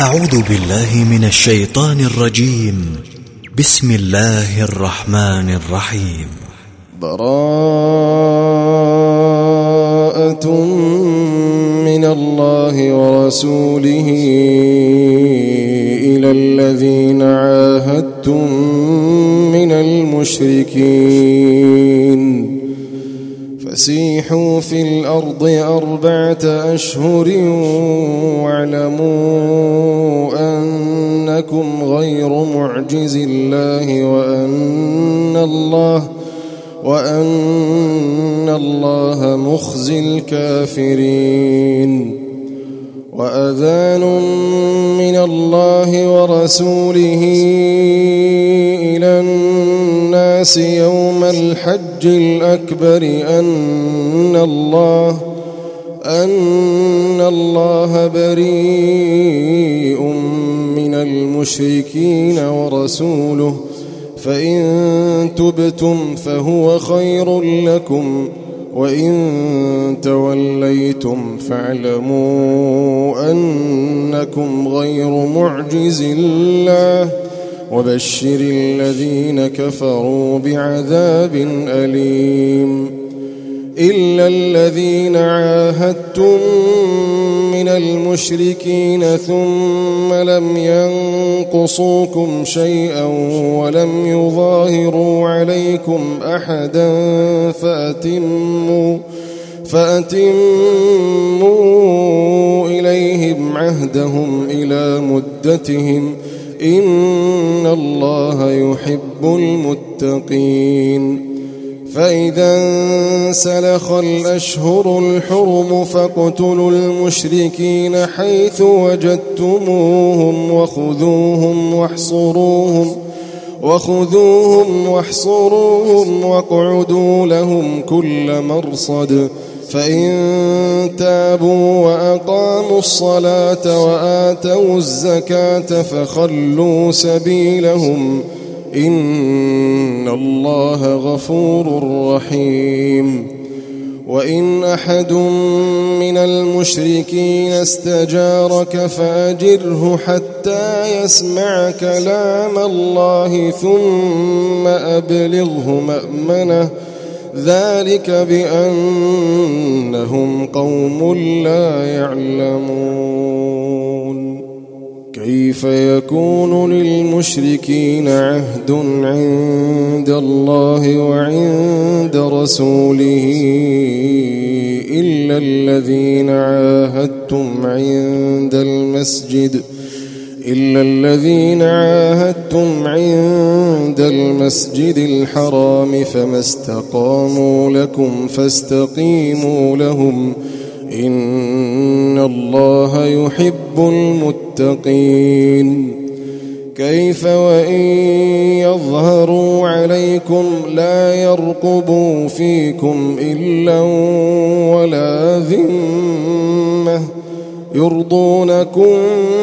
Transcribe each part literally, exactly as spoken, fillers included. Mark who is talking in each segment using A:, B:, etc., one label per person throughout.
A: أعوذ بالله من الشيطان الرجيم. بسم الله الرحمن الرحيم.
B: براءة من الله ورسوله إلى الذين عاهدتم من المشركين فسيحوا في الأرض أربعة أشهر واعلموا أنكم غير معجز الله وأن الله وأن الله مخزي الكافرين. وأذان من الله ورسوله إلى الناس يوم الحج الأكبر أن الله أن الله بريء من المشركين ورسوله فإن تبتم فهو خير لكم وإن توليتم فاعلموا أنكم غير معجز الله وبشر الذين كفروا بعذاب أليم. إلا الذين عاهدتم من المشركين ثم لم ينقصوكم شيئا ولم يظاهروا عليكم أحدا فأتموا, فأتموا إليهم عهدهم إلى مدتهم إن الله يحب المتقين. فإذا انسلخ الأشهر الحرم فاقتلوا المشركين حيث وجدتموهم وخذوهم واحصروهم وخذوهم واحصروهم واقعدوا لهم كل مرصد فإن تابوا وأقاموا الصلاة وآتوا الزكاة فخلوا سبيلهم إن الله غفور رحيم. وإن أحد من المشركين استجارك فأجره حتى يسمع كلام الله ثم أبلغه مأمنه ذلك بأنهم قوم لا يعلمون. كيف يكون للمشركين عهد عند الله وعند رسوله إلا الذين عاهدتم عند المسجد إلا الذين عاهدتم عند المسجد الحرام فما استقاموا لكم فاستقيموا لهم إن الله يحب المتقين. كيف وإن يظهروا عليكم لا يرقبوا فيكم إلا ولا ذمة يرضونكم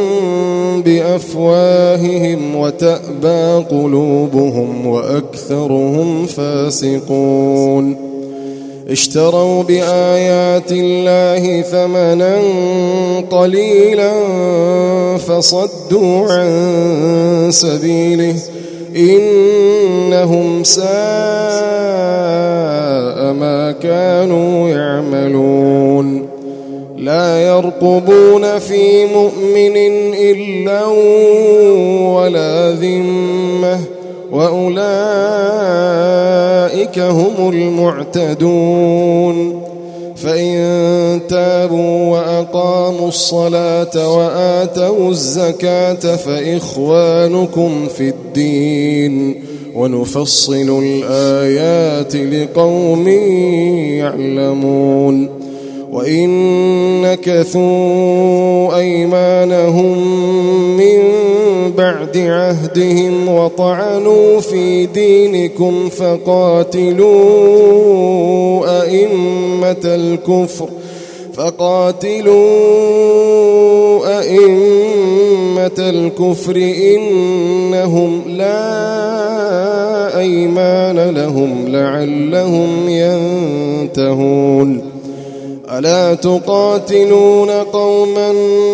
B: بأفواههم وتأبى قلوبهم وأكثرهم فاسقون. اشتروا بآيات الله ثمنا قليلا فصدوا عن سبيله إنهم ساء ما كانوا يعملون. لا يرقبون في مؤمن إلا ولا ذمة وأولئك هم المعتدون. فإن تابوا وأقاموا الصلاة وآتوا الزكاة فإخوانكم في الدين ونفصل الآيات لقوم يعلمون. وإن نكثوا أيمانهم من بعد عهدهم وطعنوا في دينكم فقاتلوا أئمة الكفر فقاتلوا أئمة الكفر إنهم لا أيمان لهم لعلهم ينتهون. ألا تقاتلون قوما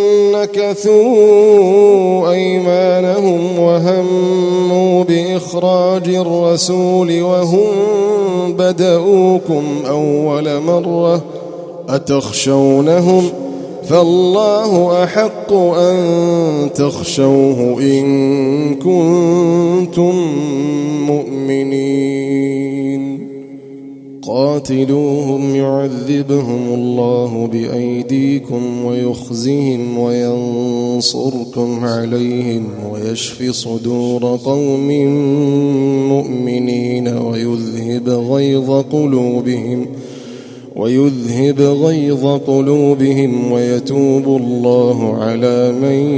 B: نكثوا أيمانهم وهموا بإخراج الرسول وهم بدؤوكم أول مرة أتخشونهم فالله أحق أن تخشوه إن كنتم مؤمنين قاتلوهم يعذبهم الله بأيديكم ويخزهم وينصركم عليهم ويشف صدور قوم مؤمنين ويذهب غيظ قلوبهم ويذهب غيظ قلوبهم ويتوب الله على من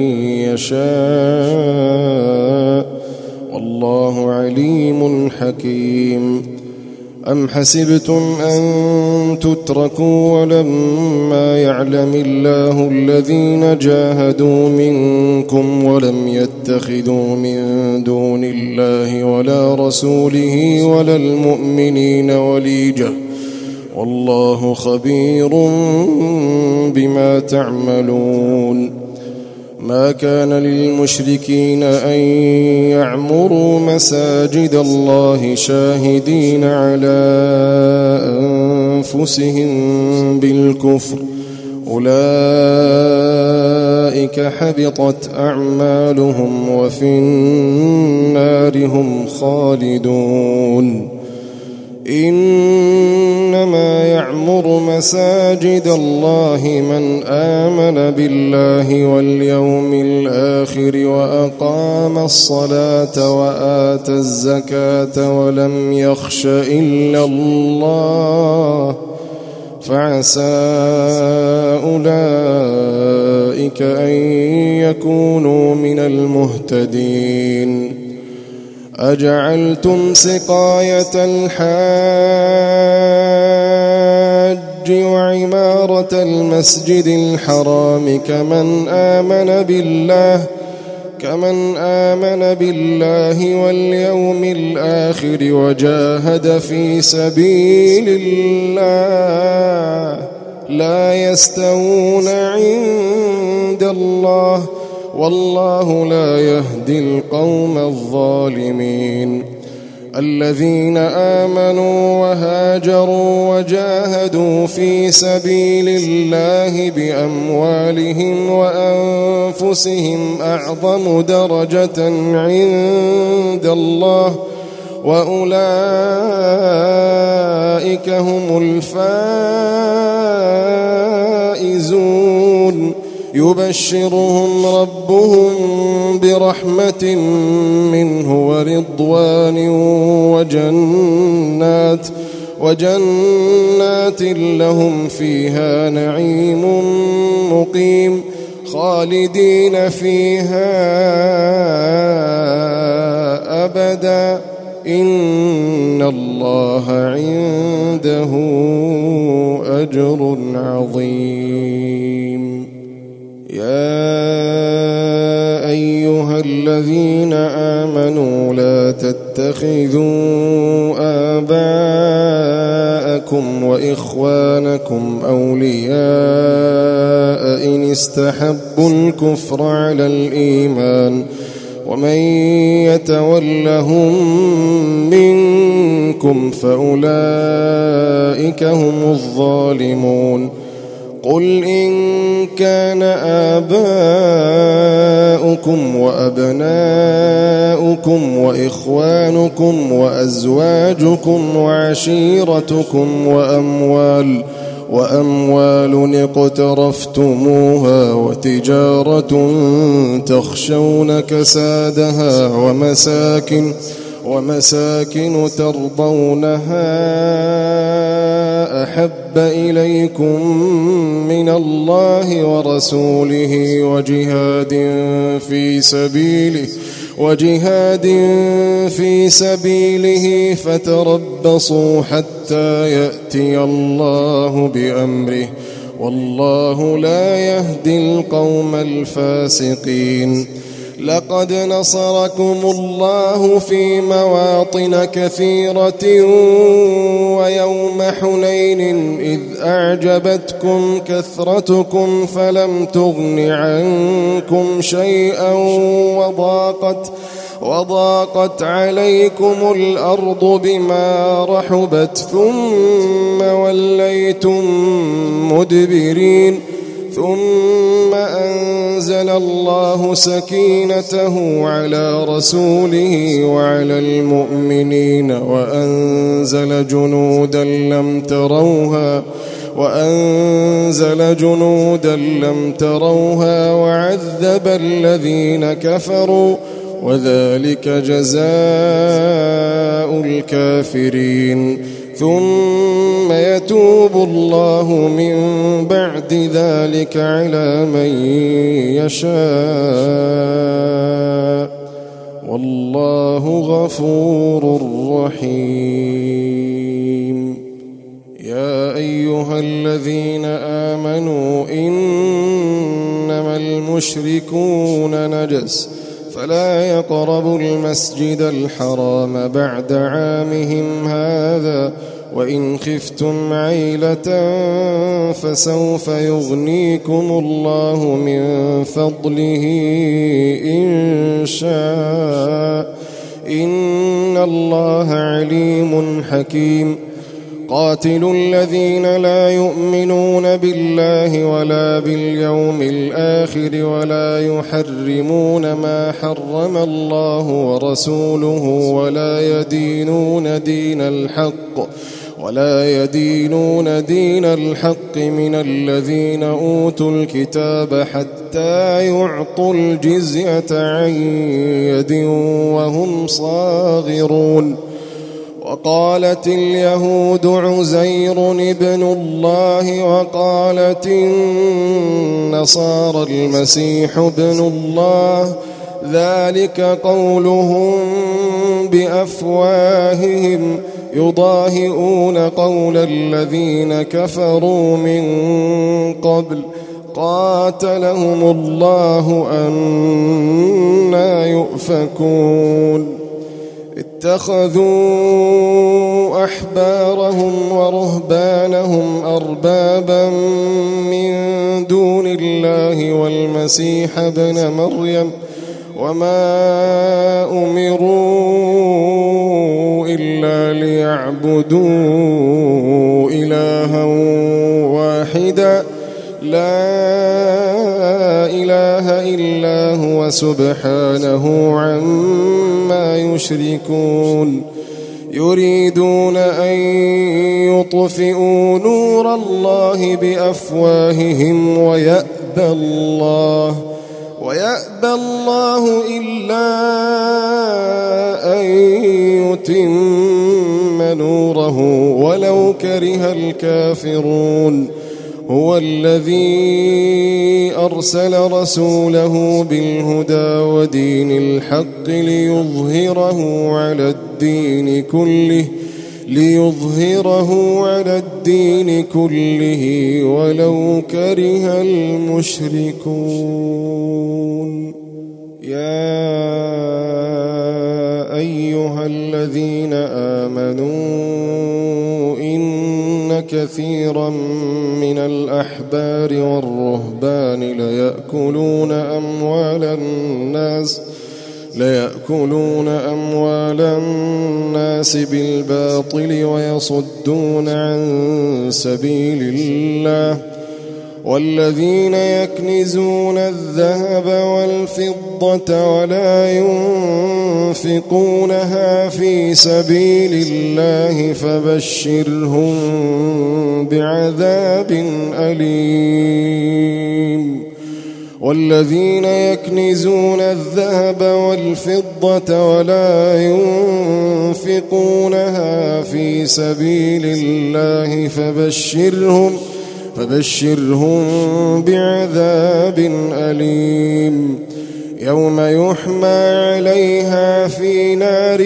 B: يشاء والله عليم حكيم. أم حسبتم أن تتركوا ولما يعلم الله الذين جاهدوا منكم ولم يتخذوا من دون الله ولا رسوله ولا المؤمنين وليجة والله خبير بما تعملون. ما كان للمشركين أن يعمروا مساجد الله شاهدين على أنفسهم بالكفر أولئك حبطت أعمالهم وفي النار هم خالدون. إنما يعمر مساجد الله من آمن بالله واليوم الآخر وأقام الصلاة وآتى الزكاة ولم يخش إلا الله فعسى أولئك أن يكونوا من المهتدين. أجعلتم سقاية الحاج وعمارة المسجد الحرام كمن آمن بالله كمن آمن بالله واليوم الآخر وجاهد في سبيل الله لا يستوون عند الله والله لا يهدي القوم الظالمين. الذين آمنوا وهاجروا وجاهدوا في سبيل الله بأموالهم وأنفسهم أعظم درجة عند الله وأولئك هم الفائزون. يبشرهم ربهم برحمة منه ورضوان وجنات وجنات لهم فيها نعيم مقيم خالدين فيها أبدا إن الله عنده أجر عظيم. يا أيها الذين آمنوا لا تتخذوا آباءكم وإخوانكم أولياء إن استحبوا الكفر على الإيمان ومن يتولهم منكم فأولئك هم الظالمون. قل إن كان آباؤكم وأبناؤكم وإخوانكم وأزواجكم وعشيرتكم وأموال وأموال اقترفتموها وتجارة تخشون كسادها ومساكن ومساكن ترضونها أحب إليكم من الله ورسوله وجهاد في سبيله وجهاد في سبيله فتربصوا حتى يأتي الله بأمره والله لا يهدي القوم الفاسقين. لقد نصركم الله في مواطن كثيرة ويوم حنين إذ أعجبتكم كثرتكم فلم تغن عنكم شيئا وضاقت وضاقت عليكم الأرض بما رحبت ثم وليتم مدبرين ثم أنزل الله سكينته على رسوله وعلى المؤمنين وأنزل جنودا لم تروها وأنزل جنودا لم تروها وعذب الذين كفروا وذلك جزاء الكافرين ثم يتوب الله من بعد ذلك على من يشاء والله غفور رحيم. يا أيها الذين آمنوا إنما المشركون نجس فلا يقربوا المسجد الحرام بعد عامهم هذا وإن خفتم عيلة فسوف يغنيكم الله من فضله إن شاء إن الله عليم حكيم. قاتلوا الذين لا يؤمنون بالله ولا باليوم الآخر ولا يحرمون ما حرم الله ورسوله ولا يدينون دين الحق ولا يدينون دين الحق من الذين أوتوا الكتاب حتى يعطوا الجزية عن يد وهم صاغرون. وقالت اليهود عزير ابن الله وقالت النصارى المسيح ابن الله ذلك قولهم بأفواههم يضاهئون قول الذين كفروا من قبل قاتلهم الله أنى يؤفكون. اتخذوا أحبارهم ورهبانهم أربابا من دون الله والمسيح ابن مريم وما أمروا إلا ليعبدوا إلها واحدا لا إله إلا هو سبحانه عما يشركون. يريدون أن يطفئوا نور الله بأفواههم ويأبى الله ويأبى الله إلا أن يتم نوره ولو كره الكافرون. هو الذي أرسل رسوله بالهدى ودين الحق ليظهره على الدين كله ليظهره على الدين كله ولو كره المشركون. يا أيها الذين آمنوا إن كثيرا من الأحبار والرهبان ليأكلون أموال الناس ليأكلون أموال الناس بالباطل ويصدون عن سبيل الله. والذين يكنزون الذهب والفضة ولا ينفقونها في سبيل الله فبشرهم بعذاب أليم. والذين يكنزون الذهب والفضة ولا ينفقونها في سبيل الله فبشرهم فبشرهم بعذاب أليم. يوم يحمى عليها في نار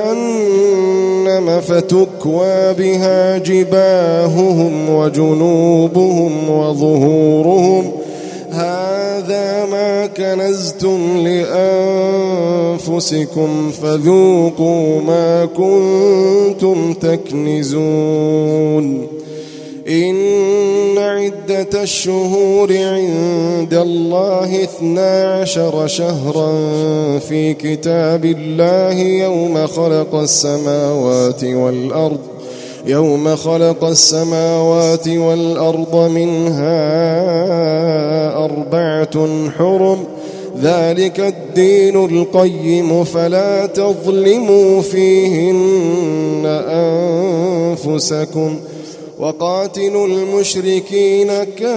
B: جهنم فتكوى بها جباههم وجنوبهم وظهورهم هذا هذا ما كنزتم لأنفسكم فذوقوا ما كنتم تكنزون إن عدة الشهور عند الله اثنا عشر شهرا في كتاب الله يوم خلق السماوات والأرض يوم خلق السماوات والأرض منها أربعة حرم ذلك الدين القيم فلا تظلموا فيهن أنفسكم وقاتلوا المشركين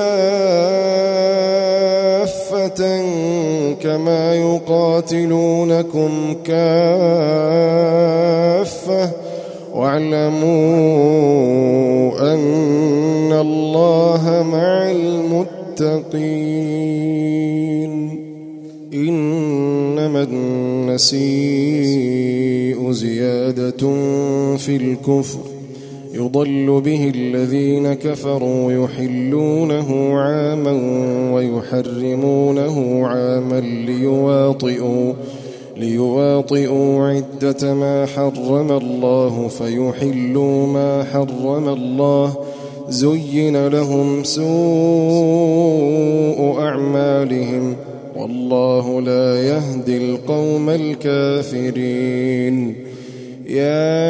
B: كافة كما يقاتلونكم كافة واعلموا أن الله مع المتقين إنما النسيء زيادة في الكفر يضل به الذين كفروا يحلونه عاما ويحرمونه عاما ليواطئوا ليواطئوا عدة ما حرم الله فيحلوا ما حرم الله زين لهم سوء أعمالهم والله لا يهدي القوم الكافرين يا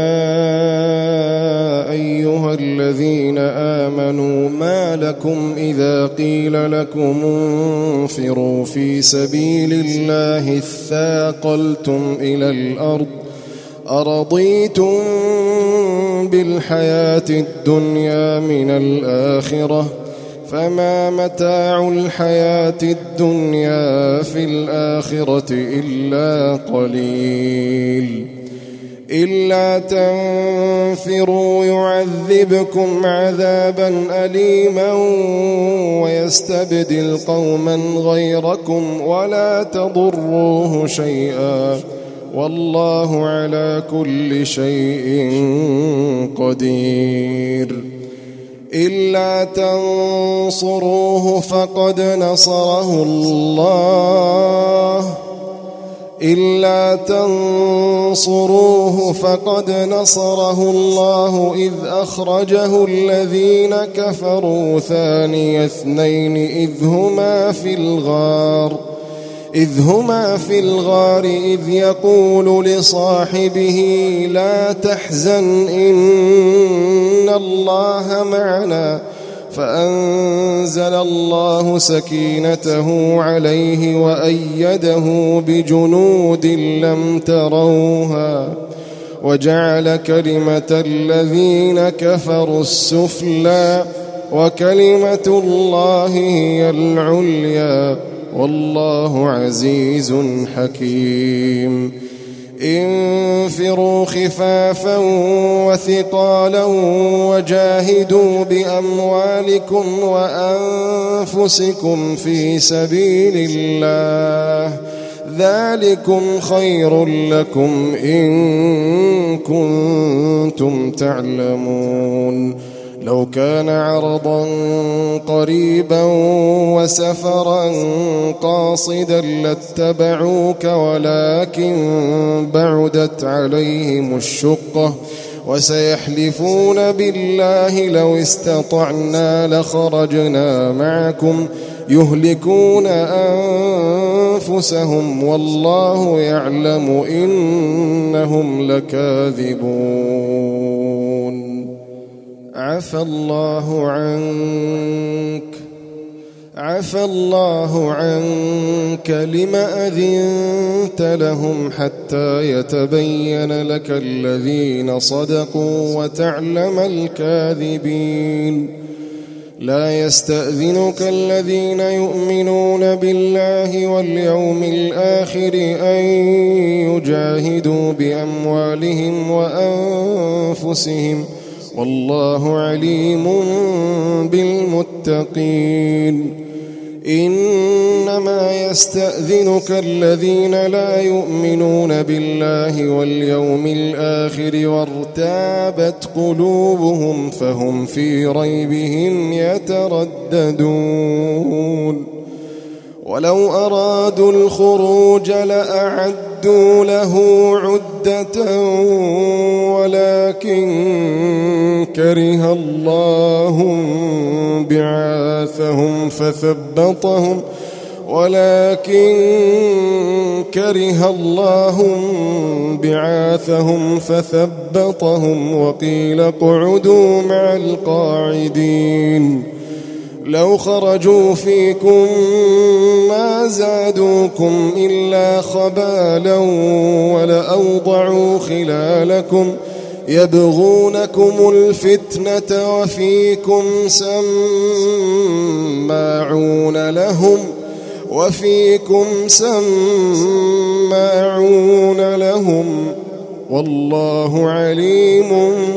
B: أيها الذين آمنوا ما لكم إذا قيل لكم انفروا في سبيل الله اثاقلتم إلى الأرض أرضيتم بالحياة الدنيا من الآخرة فما متاع الحياة الدنيا في الآخرة إلا قليل إلا تنفروا يعذبكم عذابا أليما ويستبدل قوما غيركم ولا تضروه شيئا والله على كل شيء قدير إلا تنصروه فقد نصره الله إلا تنصروه فقد نصره الله إذ أخرجه الذين كفروا ثاني اثنين إذ هما في الغار إذ هما في الغار إذ يقول لصاحبه لا تحزن إن الله معنا فأنزل الله سكينته عليه وأيده بجنود لم تروها وجعل كلمة الذين كفروا السفلى وكلمة الله هي العليا والله عزيز حكيم انفروا خفافا وثقالا وجاهدوا بأموالكم وأنفسكم في سبيل الله ذلكم خير لكم إن كنتم تعلمون لو كان عرضا قريبا وسفرا قاصدا لاتبعوك ولكن بعدت عليهم الشقة وسيحلفون بالله لو استطعنا لخرجنا معكم يهلكون أنفسهم والله يعلم إنهم لكاذبون عفى الله عنك عفى الله عنك لم أذنت لهم حتى يتبين لك الذين صدقوا وتعلم الكاذبين لا يستأذنك الذين يؤمنون بالله واليوم الآخر أن يجاهدوا بأموالهم وأنفسهم والله عليم بالمتقين إنما يستأذنك الذين لا يؤمنون بالله واليوم الآخر وارتابت قلوبهم فهم في ريبهم يترددون ولو أرادوا الخروج لأعدوا له عدة ولكن كره الله بعاثهم فثبطهم ولكن كره الله بعاثهم فثبطهم وقيل اقعدوا مع القاعدين لو خرجوا فيكم ما زادوكم إلا خبالا ولأوضعوا خلالكم يبغونكم الفتنة وفيكم سماعون لهم وفيكم سماعون لهم والله عليم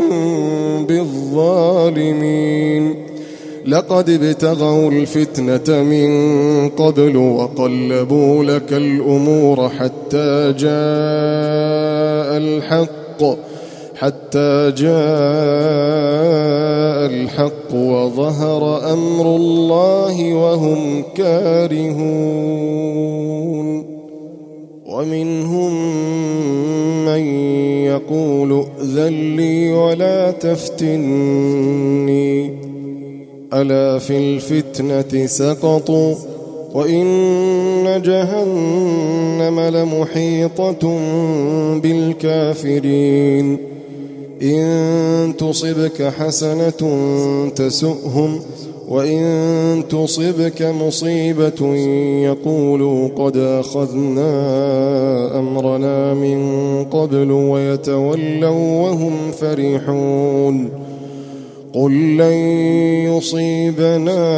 B: بالظالمين لقد ابتغوا الفتنة من قبل وقلبوا لك الأمور حتى جاء الحق حتى جاء الحق وظهر أمر الله وهم كارهون ومنهم من يقول ائذن لي ولا تفتني ألا في الفتنة سقطوا وإن جهنم لمحيطة بالكافرين إن تصبك حسنة تسؤهم وإن تصبك مصيبة يقولوا قد أخذنا أمرنا من قبل ويتولوا وهم فرحون قل لن يصيبنا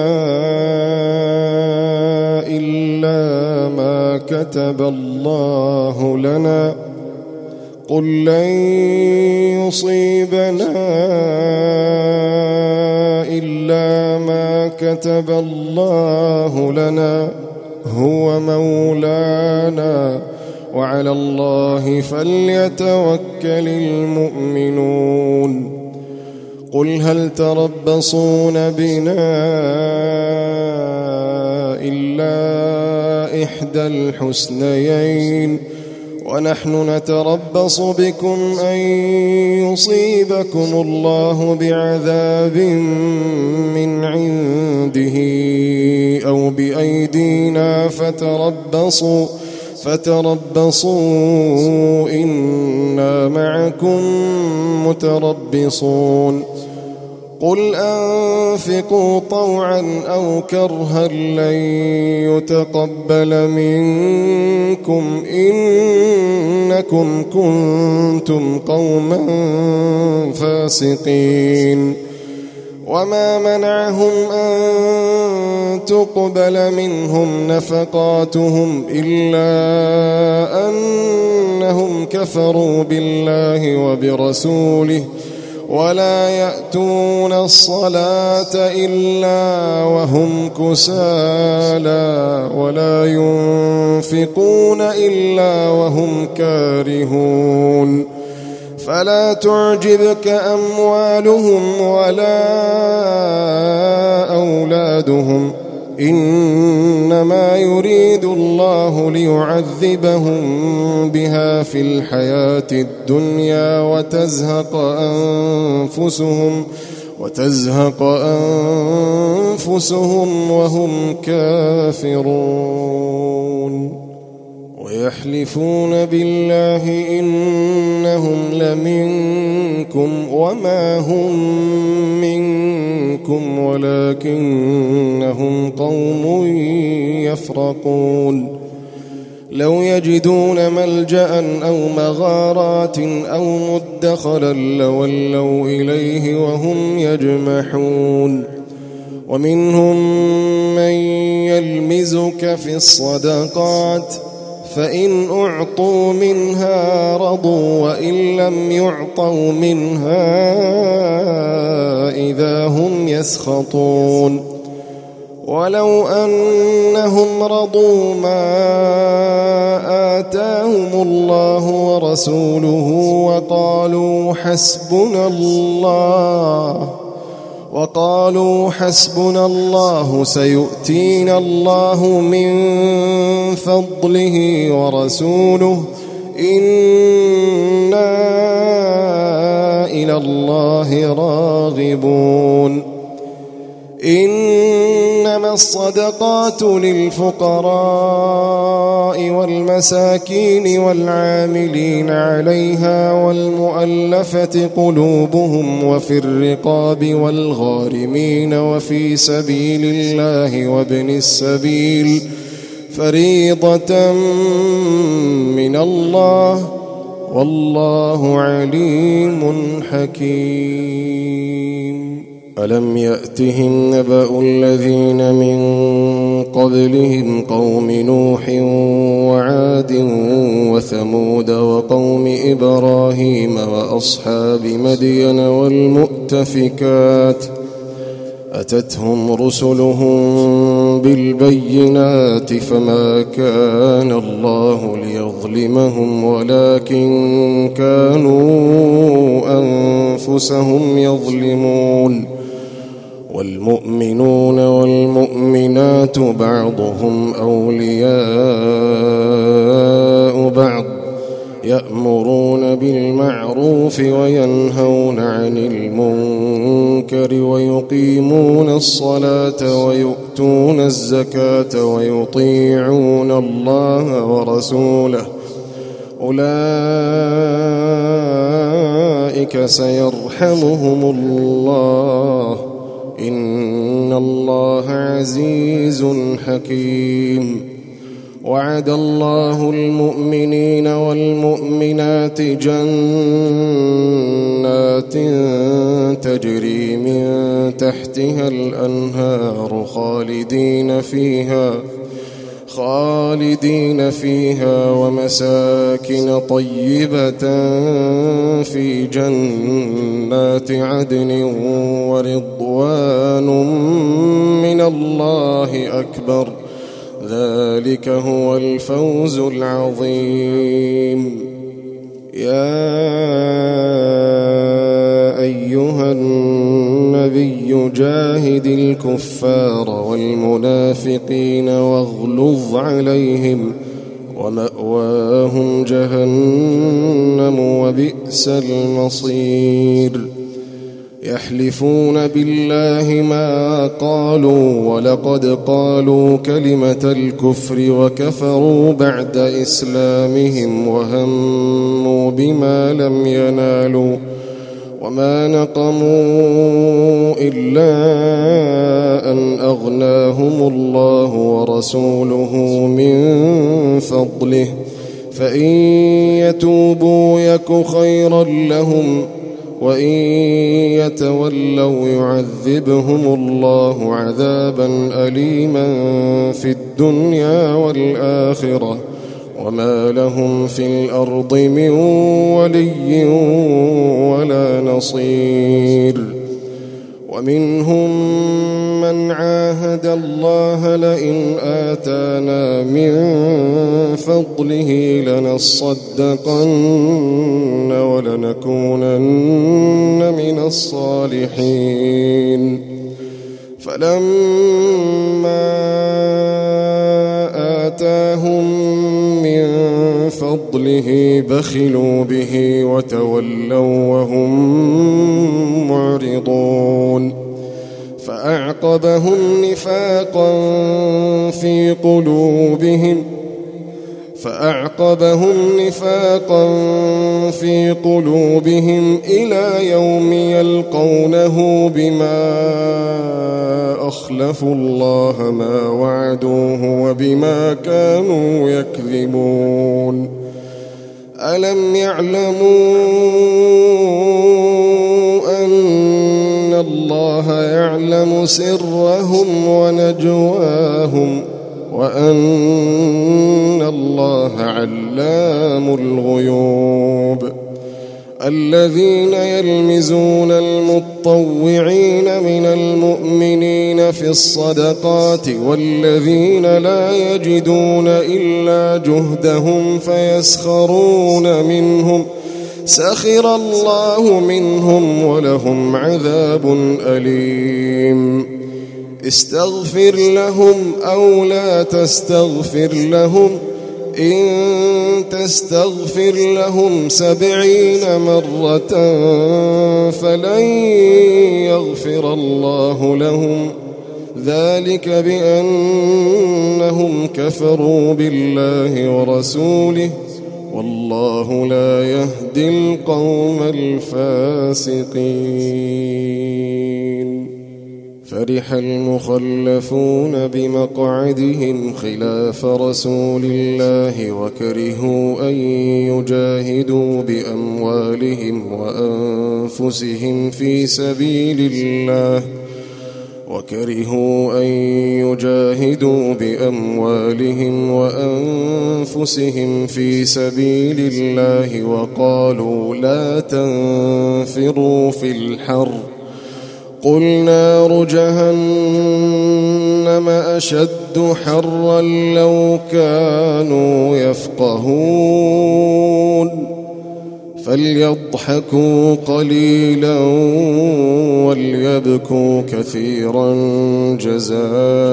B: إلا ما كتب الله لنا قل لن يصيبنا إلا ما كتب الله لنا هو مولانا وعلى الله فليتوكل المؤمنون قل هل تربصون بنا إلا إحدى الحسنيين ونحن نتربص بكم أن يصيبكم الله بعذاب من عنده أو بأيدينا فتربصوا فتربصوا إنا معكم متربصون قل أنفقوا طوعا أو كرها لن يتقبل منكم إنكم كنتم قوما فاسقين وما منعهم أن تقبل منهم نفقاتهم إلا أنهم كفروا بالله وبرسوله ولا يأتون الصلاة إلا وهم كسالى ولا ينفقون إلا وهم كارهون فلا تعجبك أموالهم ولا أولادهم إنما يريد الله ليعذبهم بها في الحياة الدنيا وتزهق أنفسهم وتزهق أنفسهم وهم كافرون ويحلفون بالله إنهم لمنكم وما هم منكم ولكنهم قوم يفرقون لو يجدون ملجأ أو مغارات أو مدخلا لولوا إليه وهم يجمحون ومنهم من يلمزك في الصدقات فإن أعطوا منها رضوا وإن لم يعطوا منها إذا هم يسخطون ولو أنهم رضوا ما آتاهم الله ورسوله وقالوا حسبنا الله وقالوا حسبنا الله سيؤتينا الله من فضله ورسوله إنا إلى الله راغبون إنما الصدقات للفقراء والمساكين والعاملين عليها والمؤلفة قلوبهم وفي الرقاب والغارمين وفي سبيل الله وابن السبيل فريضة من الله والله عليم حكيم. ألم يأتهم نبأ الذين من قبلهم قوم نوح وعاد وثمود وقوم إبراهيم وأصحاب مدين والمؤتفكات أتتهم رسلهم بالبينات فما كان الله ليظلمهم ولكن كانوا أنفسهم يظلمون. والمؤمنون والمؤمنات بعضهم أولياء بعض يأمرون بالمعروف وينهون عن المنكر ويقيمون الصلاة ويؤتون الزكاة ويطيعون الله ورسوله أولئك سيرحمهم الله إن الله عزيز حكيم. وعد الله المؤمنين والمؤمنات جنات تجري من تحتها الأنهار خالدين فيها خالدين فيها ومساكن طيبة في جنات عدن ورضوان من الله أكبر ذلك هو الفوز العظيم. يا أيها النبي جاهد الكفار والمنافقين واغلظ عليهم ومأواهم جهنم وبئس المصير. يحلفون بالله ما قالوا ولقد قالوا كلمة الكفر وكفروا بعد إسلامهم وهموا بما لم ينالوا وما نقموا إلا أن أغناهم الله ورسوله من فضله فإن يتوبوا يك خيرا لهم وإن يتولوا يعذبهم الله عذابا أليما في الدنيا والآخرة وما لهم في الأرض من ولي ولا نصير. ومنهم من عاهد الله لئن آتانا من فضله لنصدقن ولنكونن من الصالحين فلما آتاهم من فضله بخلوا به وتولوا وهم معرضون فأعقبهم نفاقا في قلوبهم فأعقبهم نفاقا في قلوبهم إلى يوم يلقونه بما أخلفوا الله ما وعدوه وبما كانوا يكذبون. ألم يعلموا أن الله يعلم سرهم ونجواهم وأن الله علام الغيوب. الذين يلمزون المطوعين من المؤمنين في الصدقات والذين لا يجدون إلا جهدهم فيسخرون منهم سخر الله منهم ولهم عذاب أليم استغفر لهم أو لا تستغفر لهم إن تستغفر لهم سبعين مرة فلن يغفر الله لهم ذلك بأنهم كفروا بالله ورسوله والله لا يهدي القوم الفاسقين فرح المخلفون بمقعدهم خلاف رسول الله وكرهوا أن يجاهدوا بأموالهم وأنفسهم في سبيل الله وكرهوا أن يجاهدوا بأموالهم وأنفسهم في سبيل الله وقالوا لا تنفروا في الحر قل نار جهنم أشد حرا لو كانوا يفقهون فليضحكوا قليلا وليبكوا كثيرا جزاء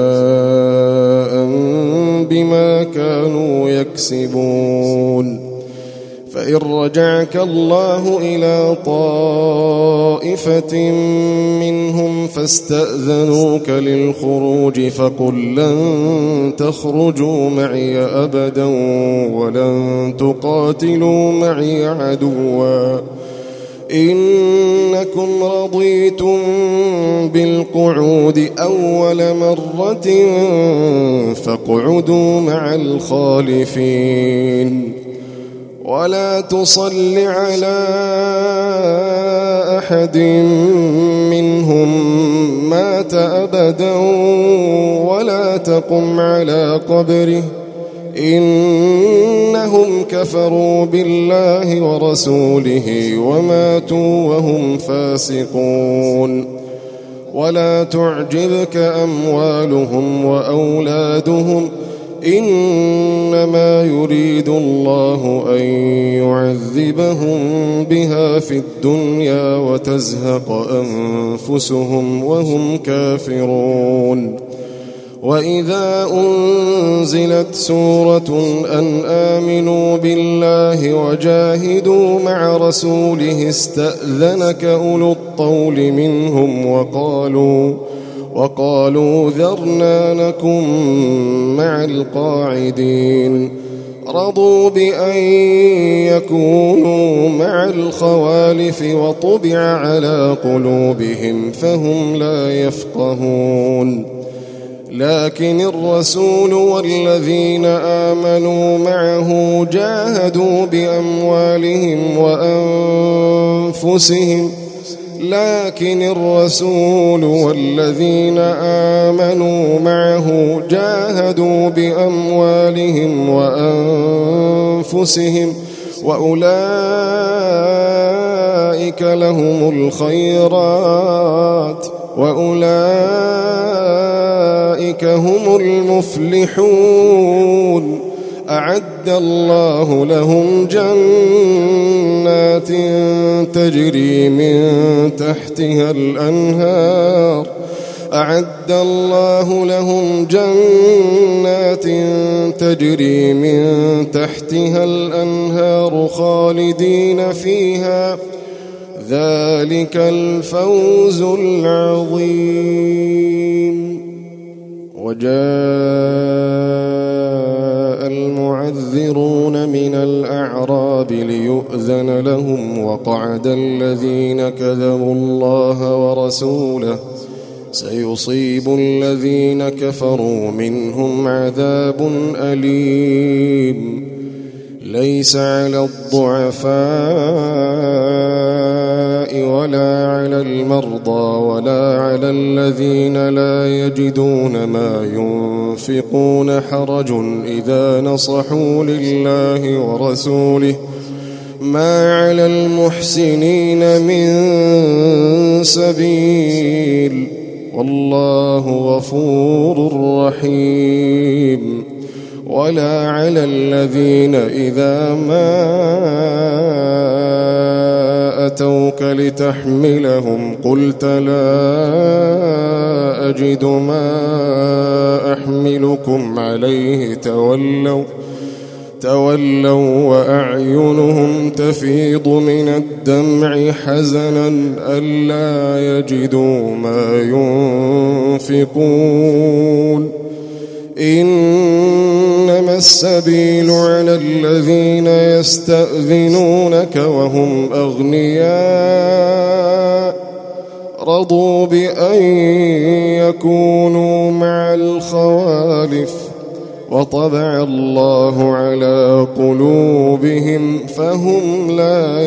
B: بما كانوا يكسبون فإن رجعك الله إلى طائفة منهم فاستأذنوك للخروج فقل لن تخرجوا معي أبدا ولن تقاتلوا معي عدوا إنكم رضيتم بالقعود أول مرة فاقعدوا مع الخالفين ولا تصل على أحد منهم مات أبدا ولا تقم على قبره إنهم كفروا بالله ورسوله وماتوا وهم فاسقون ولا تعجبك أموالهم وأولادهم إنما يريد الله أن يعذبهم بها في الدنيا وتزهق أنفسهم وهم كافرون وإذا أنزلت سورة أن آمنوا بالله وجاهدوا مع رسوله استأذنك أولو الطول منهم وقالوا وقالوا ذرنا نكن مع القاعدين رضوا بأن يكونوا مع الخوالف وطبع على قلوبهم فهم لا يفقهون لكن الرسول والذين آمنوا معه جاهدوا بأموالهم وأنفسهم لكن الرسول والذين آمنوا معه جاهدوا بأموالهم وأنفسهم وأولئك لهم الخيرات وأولئك هم المفلحون أعد الله لهم جنات تجري من تحتها الأنهار أعد الله لهم جنات تجري من تحتها الأنهار خالدين فيها ذلك الفوز العظيم وجاء المعذرون من الأعراب ليؤذن لهم وقعد الذين كذبوا الله ورسوله سيصيب الذين كفروا منهم عذاب أليم ليس على الضعفاء ولا على المرضى ولا على الذين لا يجدون ما ينفقون حرج إذا نصحوا لله ورسوله ما على المحسنين من سبيل والله غفور رحيم ولا على الذين إذا ما أتوك لتحملهم قلت لا أجد ما أحملكم عليه تولوا تولوا وأعينهم تفيض من الدمع حزنا ألا يجدوا ما ينفقون إنما السبيل على الذين يستأذنونك وهم أغنياء رضوا بأن يكونوا مع الخوالف وطبع الله على قلوبهم فهم لا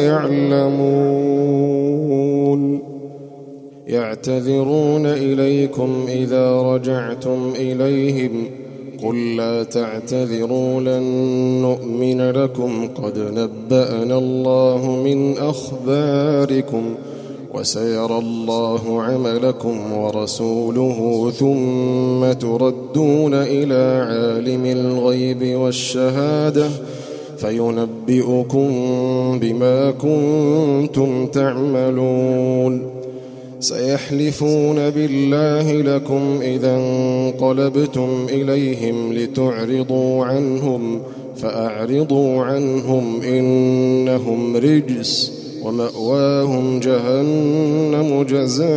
B: يعلمون يعتذرون إليكم إذا رجعتم إليهم قل لا تعتذروا لن نؤمن لكم قد نبأنا الله من أخباركم وسيرى الله عملكم ورسوله ثم تردون إلى عالم الغيب والشهادة فينبئكم بما كنتم تعملون سيحلفون بالله لكم إذا انقلبتم إليهم لتعرضوا عنهم فأعرضوا عنهم إنهم رجس ومأواهم جهنم جزاء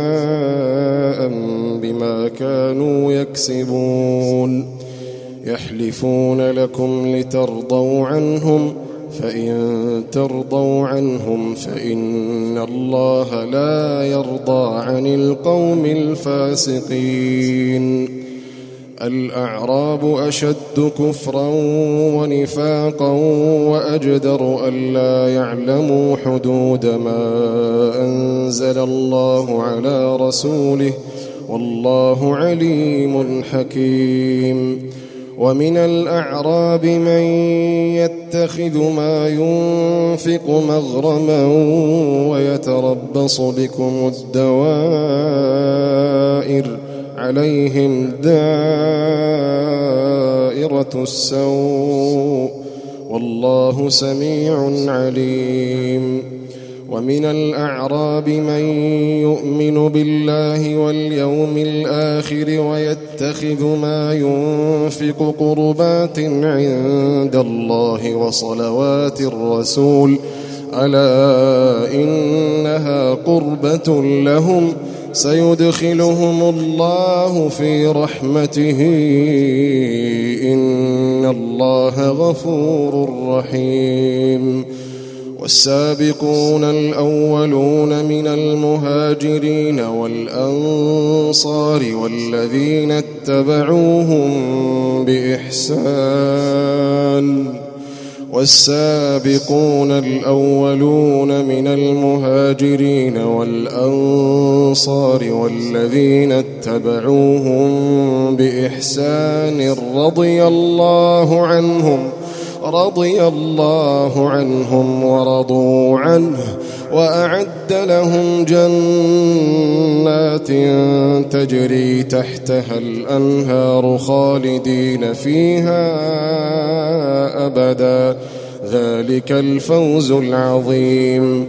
B: بما كانوا يكسبون يحلفون لكم لترضوا عنهم فإن ترضوا عنهم فإن الله لا يرضى عن القوم الفاسقين الأعراب أشد كفرا ونفاقا وأجدر ألا يعلموا حدود ما أنزل الله على رسوله والله عليم حكيم ومن الأعراب من يتخذ ما ينفق مغرما ويتربص بكم الدوائر عليهم دائرة السوء والله سميع عليم ومن الأعراب من يؤمن بالله واليوم الآخر ويتخذ ما ينفق قربات عند الله وصلوات الرسول ألا إنها قربة لهم سيدخلهم الله في رحمته إن الله غفور رحيم والسابقون الأولون من المهاجرين والأنصار والذين اتبعوهم بإحسان والسابقون الأولون من المهاجرين والأنصار والذين اتبعوهم بإحسان رضي الله عنهم رضي الله عنهم ورضوا عنه وأعد لهم جنات تجري تحتها الأنهار خالدين فيها أبدا ذلك الفوز العظيم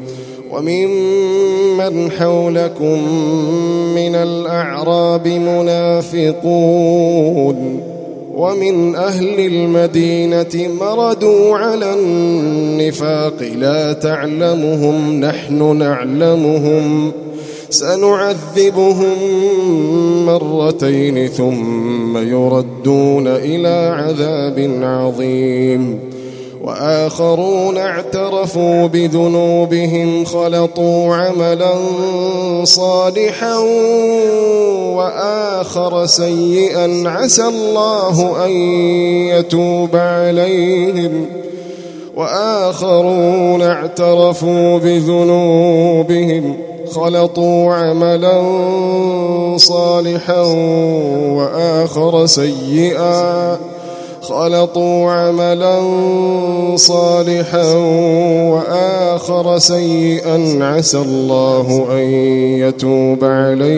B: وممن حولكم من الأعراب منافقون ومن أهل المدينة مردوا على النفاق لا تعلمهم نحن نعلمهم سنعذبهم مرتين ثم يردون إلى عذاب عظيم وآخرون اعترفوا بذنوبهم خلطوا عملا صالحا وآخر سيئا عسى الله أن يتوب عليهم وآخرون اعترفوا بذنوبهم خلطوا عملا صالحا وآخر سيئا خلطوا عملا صالحا وآخر سيئا عسى الله أن يتوب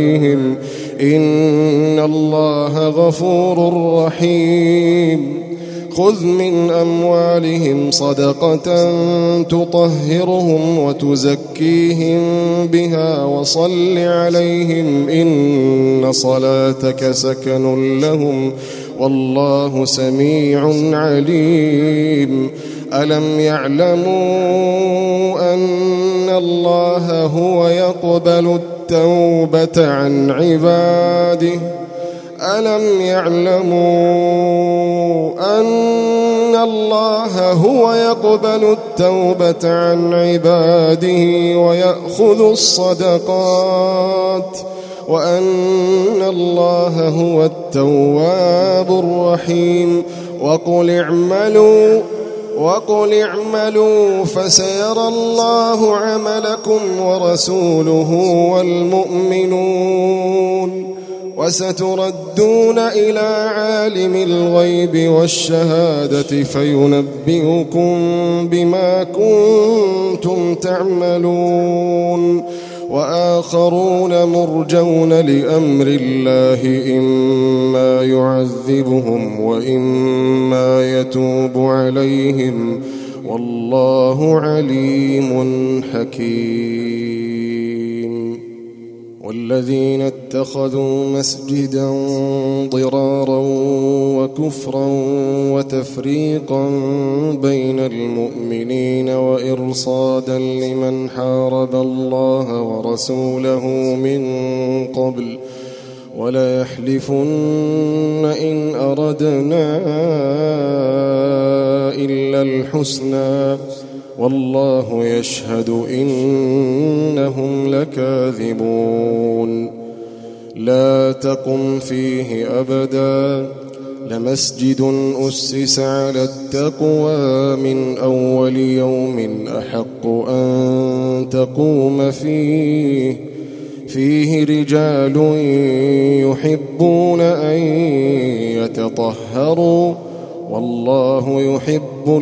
B: عليهم إن الله غفور رحيم خذ من أموالهم صدقة تطهرهم وتزكيهم بها وصل عليهم إن صلاتك سكن لهم والله سميع عليم. ألم يعلموا أن الله هو يقبل التوبة عن عباده ألم يعلموا أن الله هو يقبل التوبة عن عباده ويأخذ الصدقات وأن الله هو التواب الرحيم. وقل اعملوا وقل اعملوا فسيرى الله عملكم ورسوله والمؤمنون وستردون إلى عالم الغيب والشهادة فينبئكم بما كنتم تعملون. وآخرون مرجون لأمر الله إما يعذبهم وإما يتوب عليهم والله عليم حكيم. والذين اتخذوا مسجدا ضرارا وكفرا وتفريقا بين المؤمنين وإرصادا لمن حارب الله ورسوله من قبل ولا يحلفن إن أردنا إلا الحسنى والله يشهد إنهم لكاذبون. لا تقم فيه أبدا لمسجد أسس على التقوى من أول يوم أحق أن تقوم فيه فيه رجال يحبون أن يتطهروا والله يحب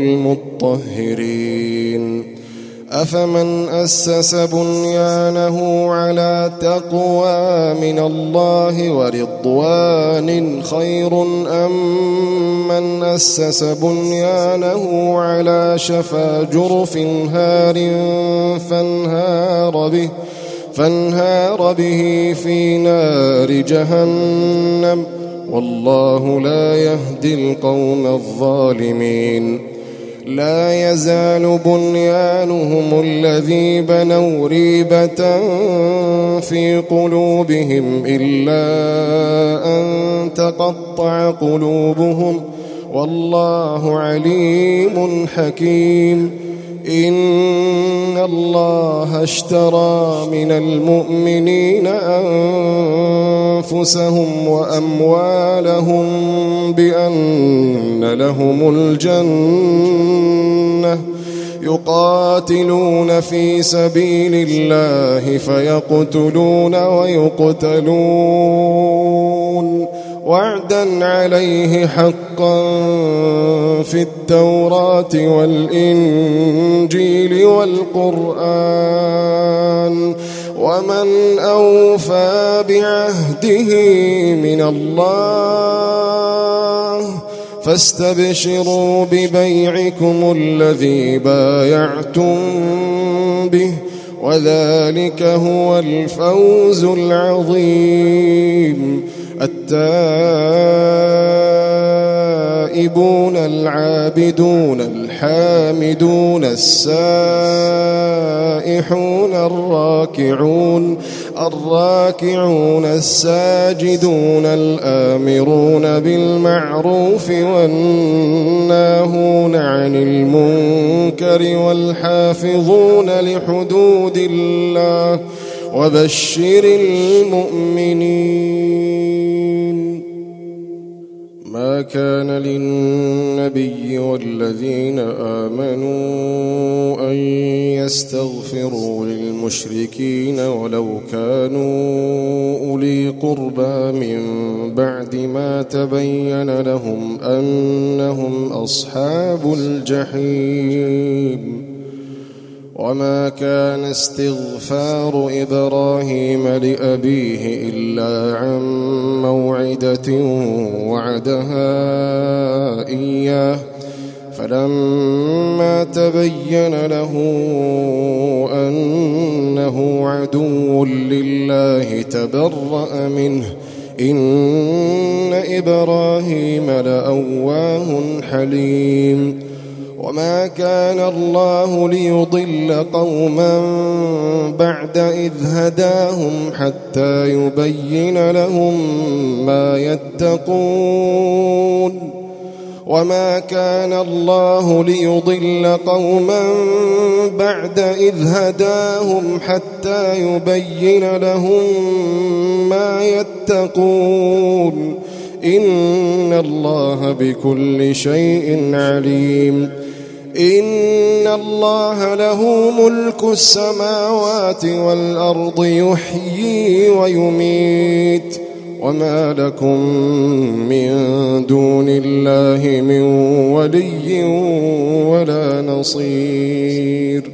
B: المطهرين. أفمن أسس بنيانه على تقوى من الله ورضوان خير أم من أسس بنيانه على شفا جرف هار فانهار به فانهار به في نار جهنم والله لا يهدي القوم الظالمين. لا يزال بنيانهم الذي بنوا ريبة في قلوبهم إلا أن تقطع قلوبهم والله عليم حكيم. إن الله اشترى من المؤمنين أنفسهم وأموالهم بأن لهم الجنة يقاتلون في سبيل الله فيقتلون ويقتلون وعدا عليه حقا في التوراة والإنجيل والقرآن ومن أوفى بعهده من الله فاستبشروا ببيعكم الذي بايعتم به وذلك هو الفوز العظيم. التائبون العابدون الحامدون السائحون الراكعون الراكعون الساجدون الآمرون بالمعروف والناهون عن المنكر والحافظون لحدود الله وبشر المؤمنين. ما كان للنبي والذين آمنوا أن يستغفروا للمشركين ولو كانوا أولي قربى من بعد ما تبين لهم أنهم أصحاب الجحيم. وما كان استغفار إبراهيم لأبيه إلا عن موعدة وعدها إياه فلما تبين له أنه عدو لله تبرأ منه إن إبراهيم لأواه حليم. وما كان الله ليضل قوما بعد إذ هداهم حتى يبين لهم ما يتقون وما كان الله ليضل قوما بعد إذ هداهم حتى يبين لهم ما يتقون إن الله بكل شيء عليم. إن الله له ملك السماوات والأرض يحيي ويميت وما لكم من دون الله من ولي ولا نصير.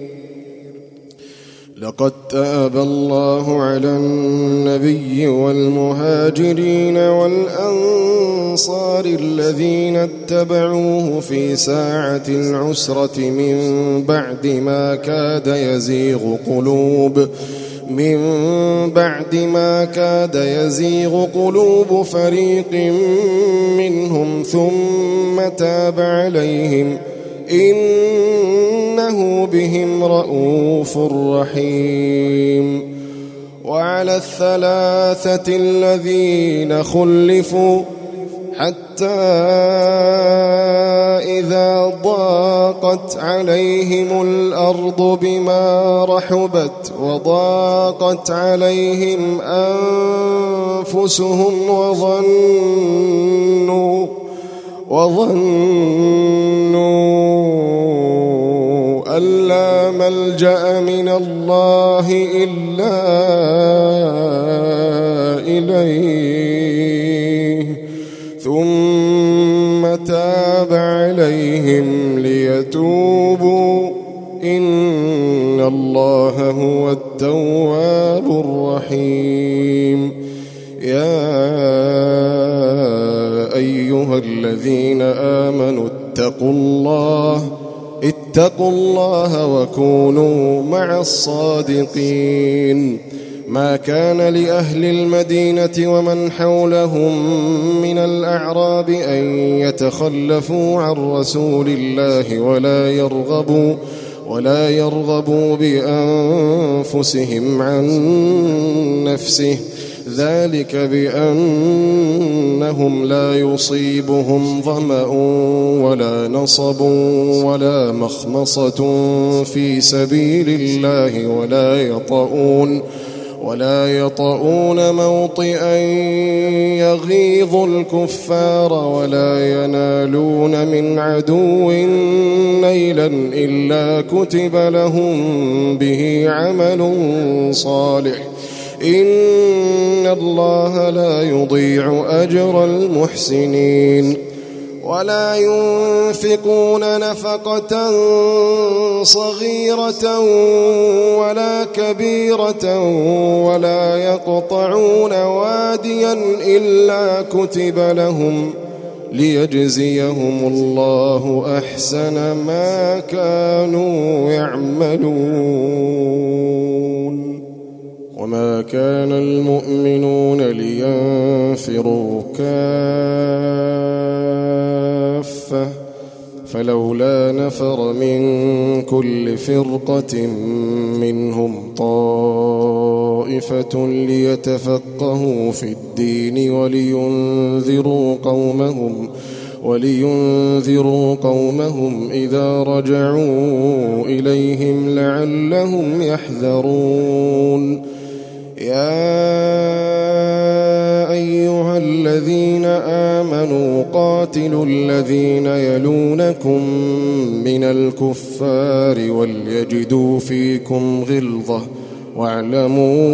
B: لقد تاب الله على النبي والمهاجرين والأنصار الذين اتبعوه في ساعة العسرة من بعد ما كاد يزيغ قلوب من بعد ما كاد يزيغ قلوب فريق منهم ثم تاب عليهم إنه بهم رءوف رحيم. وعلى الثلاثة الذين خلفوا حتى إذا ضاقت عليهم الأرض بما رحبت وضاقت عليهم أنفسهم وظنوا وظنوا أن لا ملجأ من الله إلا إليه ثم تاب عليهم ليتوبوا إن الله هو التواب الرحيم. يا أيها الذين آمنوا اتقوا الله اتقوا الله وكونوا مع الصادقين. ما كان لأهل المدينة ومن حولهم من الأعراب أن يتخلفوا عن رسول الله ولا يرغبوا ولا يرغبوا بأنفسهم عن نفسه ذلك بأنهم لا يصيبهم ظمأ ولا نصب ولا مخمصة في سبيل الله ولا يطؤون ولا يطؤون موطئا يغيظ الكفار ولا ينالون من عدو نيلا إلا كتب لهم به عمل صالح إن الله لا يضيع أجر المحسنين. ولا ينفقون نفقة صغيرة ولا كبيرة ولا يقطعون واديا إلا كتب لهم ليجزيهم الله أحسن ما كانوا يعملون. وما كان المؤمنون لينفروا كافة فلولا نفر من كل فرقة منهم طائفة ليتفقهوا في الدين ولينذروا قومهم ولينذروا قومهم إذا رجعوا إليهم لعلهم يحذرون. يا أيها الذين آمنوا قاتلوا الذين يلونكم من الكفار وليجدوا فيكم غلظة واعلموا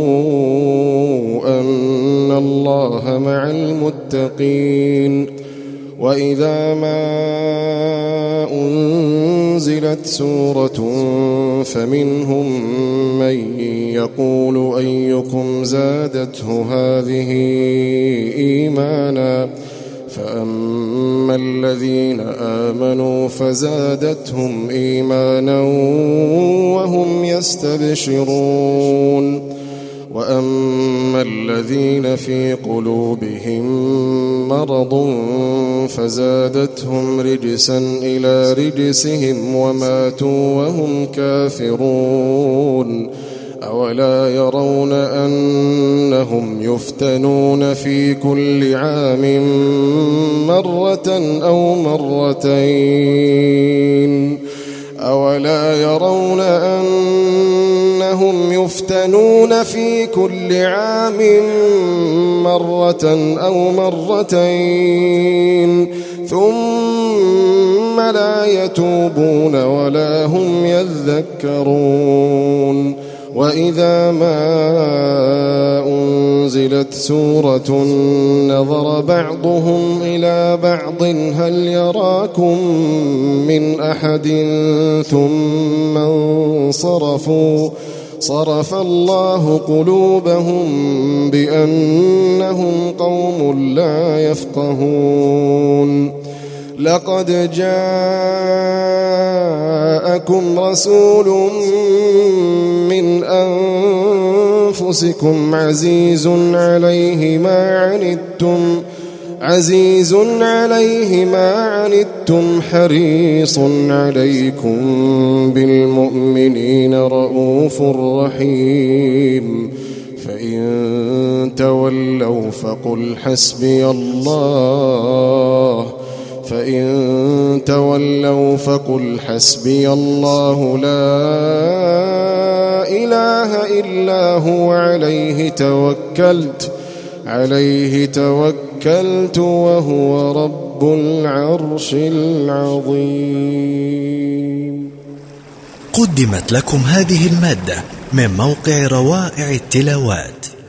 B: أن الله مع المتقين. وإذا ما أنزل أنزلت سورة فمنهم من يقول أيكم زادته هذه إيمانا فأما الذين آمنوا فزادتهم إيمانا وهم يستبشرون وأما الذين في قلوبهم مرض فزادتهم رجسا إلى رجسهم وماتوا وهم كافرون أولا يرون أنهم يفتنون في كل عام مرة أو مرتين أولا يرون أنهم يفتنون في كل عام مرة أو مرتين ثم لا يتوبون ولا هم يذكرون وإذا ما أنزلت سورة نظر بعضهم إلى بعض هل يراكم من أحد ثم انصرفوا صرف الله قلوبهم بأنهم قوم لا يفقهون لقد جاءكم رسول من أنفسكم عزيز عليه ما عنتم عزيز عليه ما عنتم حريص عليكم بالمؤمنين رؤوف رحيم فإن تولوا فقل حسبي الله فإن تولوا فقل حسبي الله لا إله إلا هو عليه توكلت عليه توكلت وهو رب العرش العظيم.
A: قدمت لكم هذه المادة من موقع روائع التلاوات.